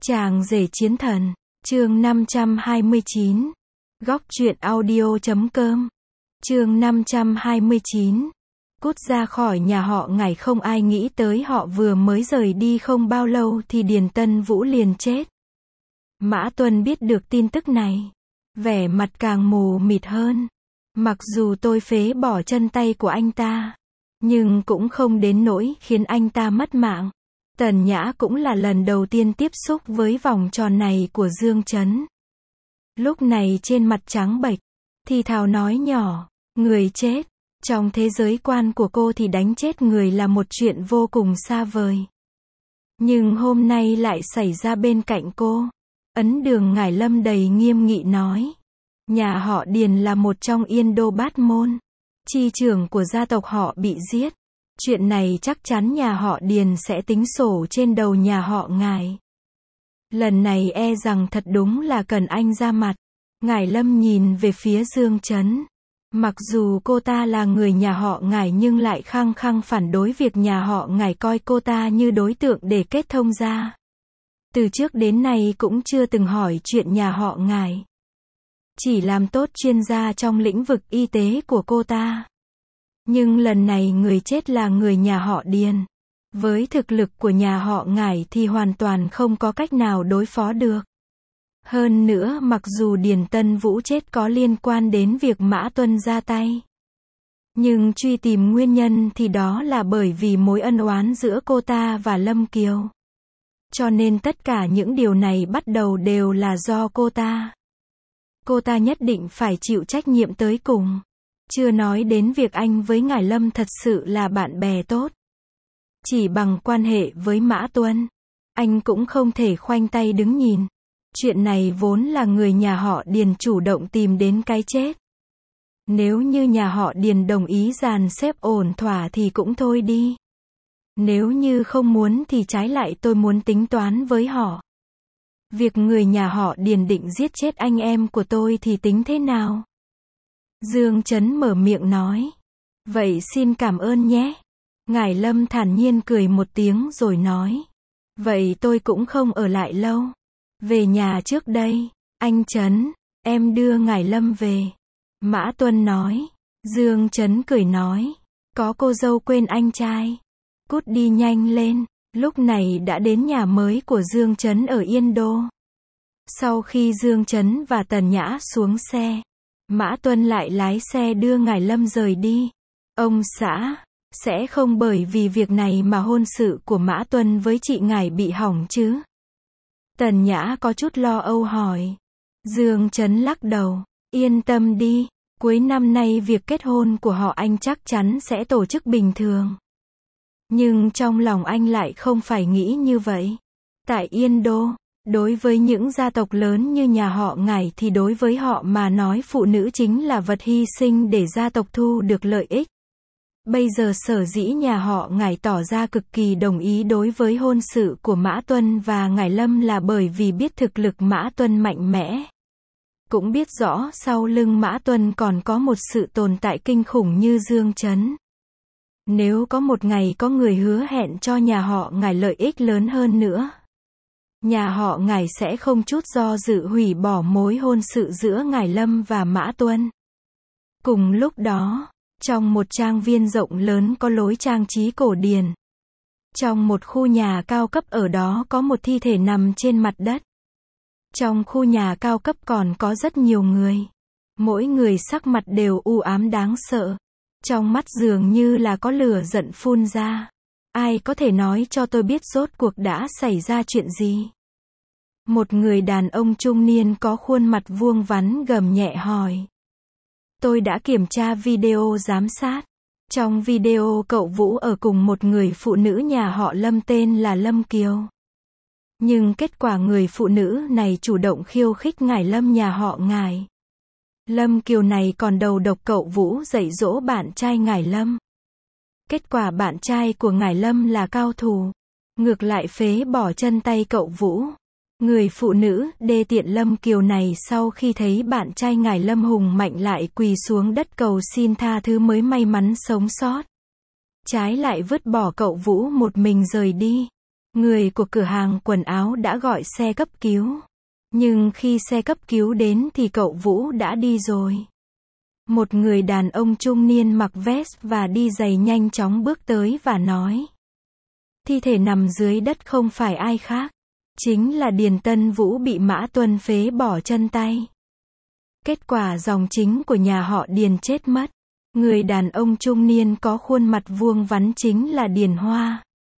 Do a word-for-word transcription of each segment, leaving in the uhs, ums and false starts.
Chàng rể chiến thần, chương năm trăm hai mươi chín. Góc truyện audio chấm com. Chương năm trăm hai mươi chín. Cút ra khỏi nhà họ Ngải. Không ai nghĩ tới họ vừa mới rời đi không bao lâu thì Điền Tân Vũ liền chết. Mã Tuân biết được tin tức này, vẻ mặt càng mù mịt hơn. Mặc dù tôi phế bỏ chân tay của anh ta, nhưng cũng không đến nỗi khiến anh ta mất mạng. Tần Nhã cũng là lần đầu tiên tiếp xúc với vòng tròn này của Dương Chấn. Lúc này trên mặt trắng bệch, thì thào nói nhỏ, người chết. Trong thế giới quan của cô thì đánh chết người là một chuyện vô cùng xa vời. Nhưng hôm nay lại xảy ra bên cạnh cô. Ấn Đường Ngải Lâm đầy nghiêm nghị nói. Nhà họ Điền là một trong Yên Đô Bát Môn. Chi trưởng của gia tộc họ bị giết. Chuyện này chắc chắn nhà họ Điền sẽ tính sổ trên đầu nhà họ Ngải. Lần này e rằng thật đúng là cần anh ra mặt. Ngải Lâm nhìn về phía Dương Chấn. Mặc dù cô ta là người nhà họ Ngải nhưng lại khăng khăng phản đối việc nhà họ Ngải coi cô ta như đối tượng để kết thông ra. Từ trước đến nay cũng chưa từng hỏi chuyện nhà họ Ngải. Chỉ làm tốt chuyên gia trong lĩnh vực y tế của cô ta. Nhưng lần này người chết là người nhà họ Điền. Với thực lực của nhà họ Ngải thì hoàn toàn không có cách nào đối phó được. Hơn nữa mặc dù Điền Tân Vũ chết có liên quan đến việc Mã Tuân ra tay. Nhưng truy tìm nguyên nhân thì đó là bởi vì mối ân oán giữa cô ta và Lâm Kiều. Cho nên tất cả những điều này bắt đầu đều là do cô ta. Cô ta nhất định phải chịu trách nhiệm tới cùng. Chưa nói đến việc anh với Ngải Lâm thật sự là bạn bè tốt. Chỉ bằng quan hệ với Mã Tuân, anh cũng không thể khoanh tay đứng nhìn. Chuyện này vốn là người nhà họ Điền chủ động tìm đến cái chết. Nếu như nhà họ Điền đồng ý dàn xếp ổn thỏa thì cũng thôi đi. Nếu như không muốn thì trái lại tôi muốn tính toán với họ. Việc người nhà họ Điền định giết chết anh em của tôi thì tính thế nào? Dương Chấn mở miệng nói. Vậy xin cảm ơn nhé. Ngải Lâm thản nhiên cười một tiếng rồi nói. Vậy tôi cũng không ở lại lâu. Về nhà trước đây. Anh Chấn, em đưa Ngải Lâm về. Mã Tuân nói. Dương Chấn cười nói. Có cô dâu quên anh trai. Cút đi nhanh lên. Lúc này đã đến nhà mới của Dương Chấn ở Yên Đô. Sau khi Dương Chấn và Tần Nhã xuống xe, Mã Tuân lại lái xe đưa Ngải Lâm rời đi. Ông xã, sẽ không bởi vì việc này mà hôn sự của Mã Tuân với chị Ngải bị hỏng chứ? Tần Nhã có chút lo âu hỏi. Dương Chấn lắc đầu. Yên tâm đi, cuối năm nay việc kết hôn của họ anh chắc chắn sẽ tổ chức bình thường. Nhưng trong lòng anh lại không phải nghĩ như vậy. Tại Yên Đô, đối với những gia tộc lớn như nhà họ Ngải thì đối với họ mà nói phụ nữ chính là vật hy sinh để gia tộc thu được lợi ích. Bây giờ sở dĩ nhà họ Ngải tỏ ra cực kỳ đồng ý đối với hôn sự của Mã Tuân và Ngải Lâm là bởi vì biết thực lực Mã Tuân mạnh mẽ. Cũng biết rõ sau lưng Mã Tuân còn có một sự tồn tại kinh khủng như Dương Chấn. Nếu có một ngày có người hứa hẹn cho nhà họ Ngải lợi ích lớn hơn nữa, nhà họ Ngải sẽ không chút do dự hủy bỏ mối hôn sự giữa Ngải Lâm và Mã Tuân. Cùng lúc đó, trong một trang viên rộng lớn có lối trang trí cổ điển. Trong một khu nhà cao cấp ở đó có một thi thể nằm trên mặt đất. Trong khu nhà cao cấp còn có rất nhiều người. Mỗi người sắc mặt đều u ám đáng sợ. Trong mắt dường như là có lửa giận phun ra. Ai có thể nói cho tôi biết rốt cuộc đã xảy ra chuyện gì? Một người đàn ông trung niên có khuôn mặt vuông vắn gầm nhẹ hỏi. Tôi đã kiểm tra video giám sát. Trong video cậu Vũ ở cùng một người phụ nữ nhà họ Lâm tên là Lâm Kiều. Nhưng kết quả người phụ nữ này chủ động khiêu khích Ngải Lâm nhà họ Ngải. Lâm Kiều này còn đầu độc cậu Vũ dạy dỗ bạn trai Ngải Lâm. Kết quả bạn trai của Ngải Lâm là cao thủ. Ngược lại phế bỏ chân tay cậu Vũ. Người phụ nữ đê tiện Lâm Kiều này sau khi thấy bạn trai Ngải Lâm hùng mạnh lại quỳ xuống đất cầu xin tha thứ mới may mắn sống sót. Trái lại vứt bỏ cậu Vũ một mình rời đi. Người của cửa hàng quần áo đã gọi xe cấp cứu. Nhưng khi xe cấp cứu đến thì cậu Vũ đã đi rồi. Một người đàn ông trung niên mặc vest và đi giày nhanh chóng bước tới và nói. Thi thể nằm dưới đất không phải ai khác. Chính là Điền Tân Vũ bị Mã Tuân phế bỏ chân tay. Kết quả dòng chính của nhà họ Điền chết mất. Người đàn ông trung niên có khuôn mặt vuông vắn chính là Điền Hoa,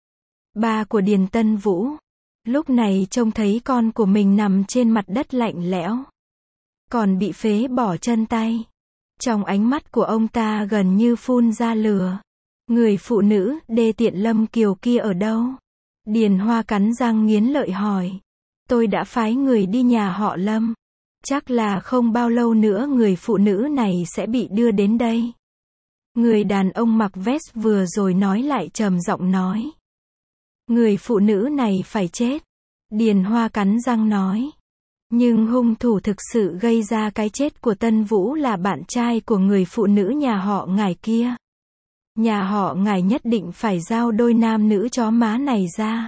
ba của Điền Tân Vũ. Lúc này trông thấy con của mình nằm trên mặt đất lạnh lẽo, còn bị phế bỏ chân tay. Trong ánh mắt của ông ta gần như phun ra lửa. Người phụ nữ đê tiện Lâm Kiều kia ở đâu? Điền Hoa cắn răng nghiến lợi hỏi. Tôi đã phái người đi nhà họ Lâm. Chắc là không bao lâu nữa người phụ nữ này sẽ bị đưa đến đây. Người đàn ông mặc vest vừa rồi nói lại trầm giọng nói. Người phụ nữ này phải chết. Điền Hoa cắn răng nói. Nhưng hung thủ thực sự gây ra cái chết của Tân Vũ là bạn trai của người phụ nữ nhà họ Ngải kia. Nhà họ Ngải nhất định phải giao đôi nam nữ chó má này ra.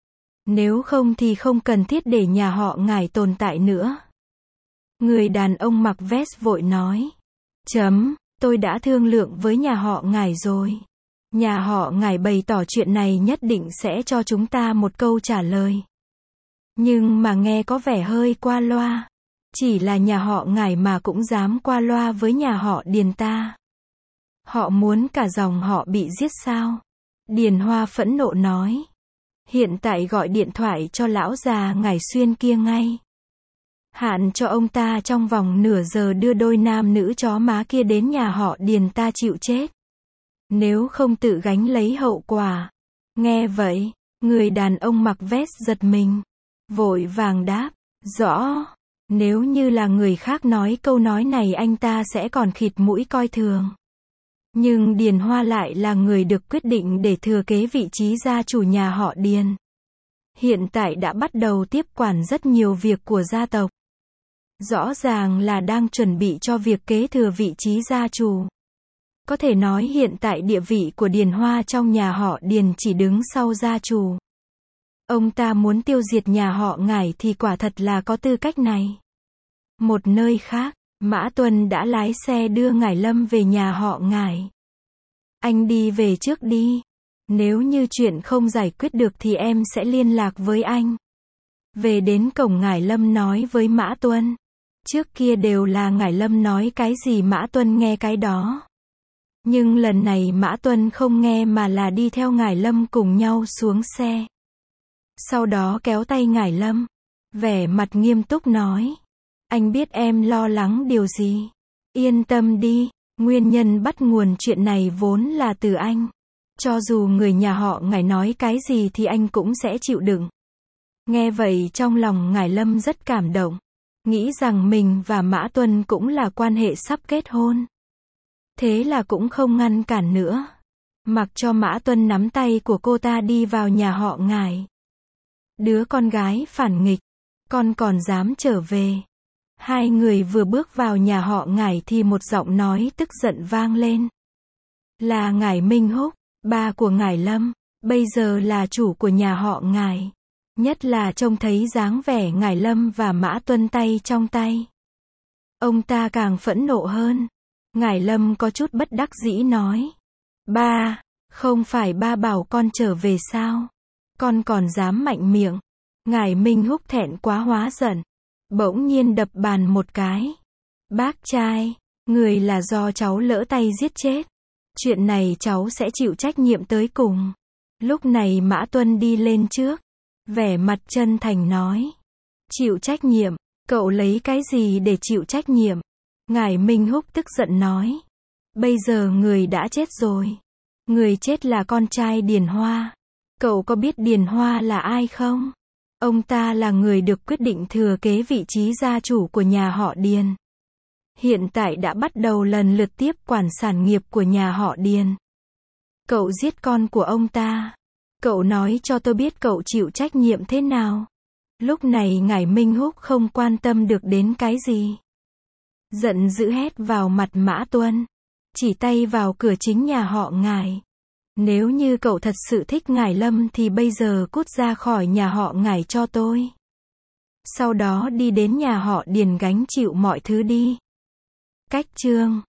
Nếu không thì không cần thiết để nhà họ Ngải tồn tại nữa. Người đàn ông mặc vest vội nói. Chấm, tôi đã thương lượng với nhà họ Ngải rồi. Nhà họ Ngải bày tỏ chuyện này nhất định sẽ cho chúng ta một câu trả lời. Nhưng mà nghe có vẻ hơi qua loa. Chỉ là nhà họ Ngải mà cũng dám qua loa với nhà họ Điền ta. Họ muốn cả dòng họ bị giết sao? Điền Hoa phẫn nộ nói. Hiện tại gọi điện thoại cho lão già Ngải Xuyên kia ngay. Hạn cho ông ta trong vòng nửa giờ đưa đôi nam nữ chó má kia đến nhà họ Điền ta chịu chết. Nếu không tự gánh lấy hậu quả. Nghe vậy, người đàn ông mặc vest giật mình. Vội vàng đáp. Rõ. Nếu như là người khác nói câu nói này anh ta sẽ còn khịt mũi coi thường. Nhưng Điền Hoa lại là người được quyết định để thừa kế vị trí gia chủ nhà họ Điền. Hiện tại đã bắt đầu tiếp quản rất nhiều việc của gia tộc. Rõ ràng là đang chuẩn bị cho việc kế thừa vị trí gia chủ. Có thể nói hiện tại địa vị của Điền Hoa trong nhà họ Điền chỉ đứng sau gia chủ. Ông ta muốn tiêu diệt nhà họ Ngải thì quả thật là có tư cách này. Một nơi khác, Mã Tuân đã lái xe đưa Ngải Lâm về nhà họ Ngải. Anh đi về trước đi. Nếu như chuyện không giải quyết được thì em sẽ liên lạc với anh. Về đến cổng Ngải Lâm nói với Mã Tuân. Trước kia đều là Ngải Lâm nói cái gì Mã Tuân nghe cái đó. Nhưng lần này Mã Tuân không nghe mà là đi theo Ngải Lâm cùng nhau xuống xe. Sau đó kéo tay Ngải Lâm. Vẻ mặt nghiêm túc nói. Anh biết em lo lắng điều gì. Yên tâm đi, nguyên nhân bắt nguồn chuyện này vốn là từ anh. Cho dù người nhà họ Ngải nói cái gì thì anh cũng sẽ chịu đựng. Nghe vậy trong lòng Ngải Lâm rất cảm động. Nghĩ rằng mình và Mã Tuân cũng là quan hệ sắp kết hôn. Thế là cũng không ngăn cản nữa. Mặc cho Mã Tuân nắm tay của cô ta đi vào nhà họ Ngải. Đứa con gái phản nghịch, con còn dám trở về. Hai người vừa bước vào nhà họ Ngải thì một giọng nói tức giận vang lên. Là Ngải Minh Húc, ba của Ngải Lâm, bây giờ là chủ của nhà họ Ngải. Nhất là trông thấy dáng vẻ Ngải Lâm và Mã Tuân tay trong tay. Ông ta càng phẫn nộ hơn. Ngải Lâm có chút bất đắc dĩ nói. Ba, không phải ba bảo con trở về sao? Con còn dám mạnh miệng. Ngải Minh Húc thẹn quá hóa giận. Bỗng nhiên đập bàn một cái. Bác trai, người là do cháu lỡ tay giết chết. Chuyện này cháu sẽ chịu trách nhiệm tới cùng. Lúc này Mã Tuân đi lên trước. Vẻ mặt chân thành nói. Chịu trách nhiệm, cậu lấy cái gì để chịu trách nhiệm? Ngải Minh Húc tức giận nói. Bây giờ người đã chết rồi. Người chết là con trai Điền Hoa. Cậu có biết Điền Hoa là ai không? Ông ta là người được quyết định thừa kế vị trí gia chủ của nhà họ Điền. Hiện tại đã bắt đầu lần lượt tiếp quản sản nghiệp của nhà họ Điền. Cậu giết con của ông ta. Cậu nói cho tôi biết cậu chịu trách nhiệm thế nào. Lúc này Ngải Minh Húc không quan tâm được đến cái gì. Giận dữ hét vào mặt Mã Tuân. Chỉ tay vào cửa chính nhà họ Ngải. Nếu như cậu thật sự thích ngải Lâm thì bây giờ cút ra khỏi nhà họ Ngải cho tôi. Sau đó đi đến nhà họ Điền gánh chịu mọi thứ đi. Cách chương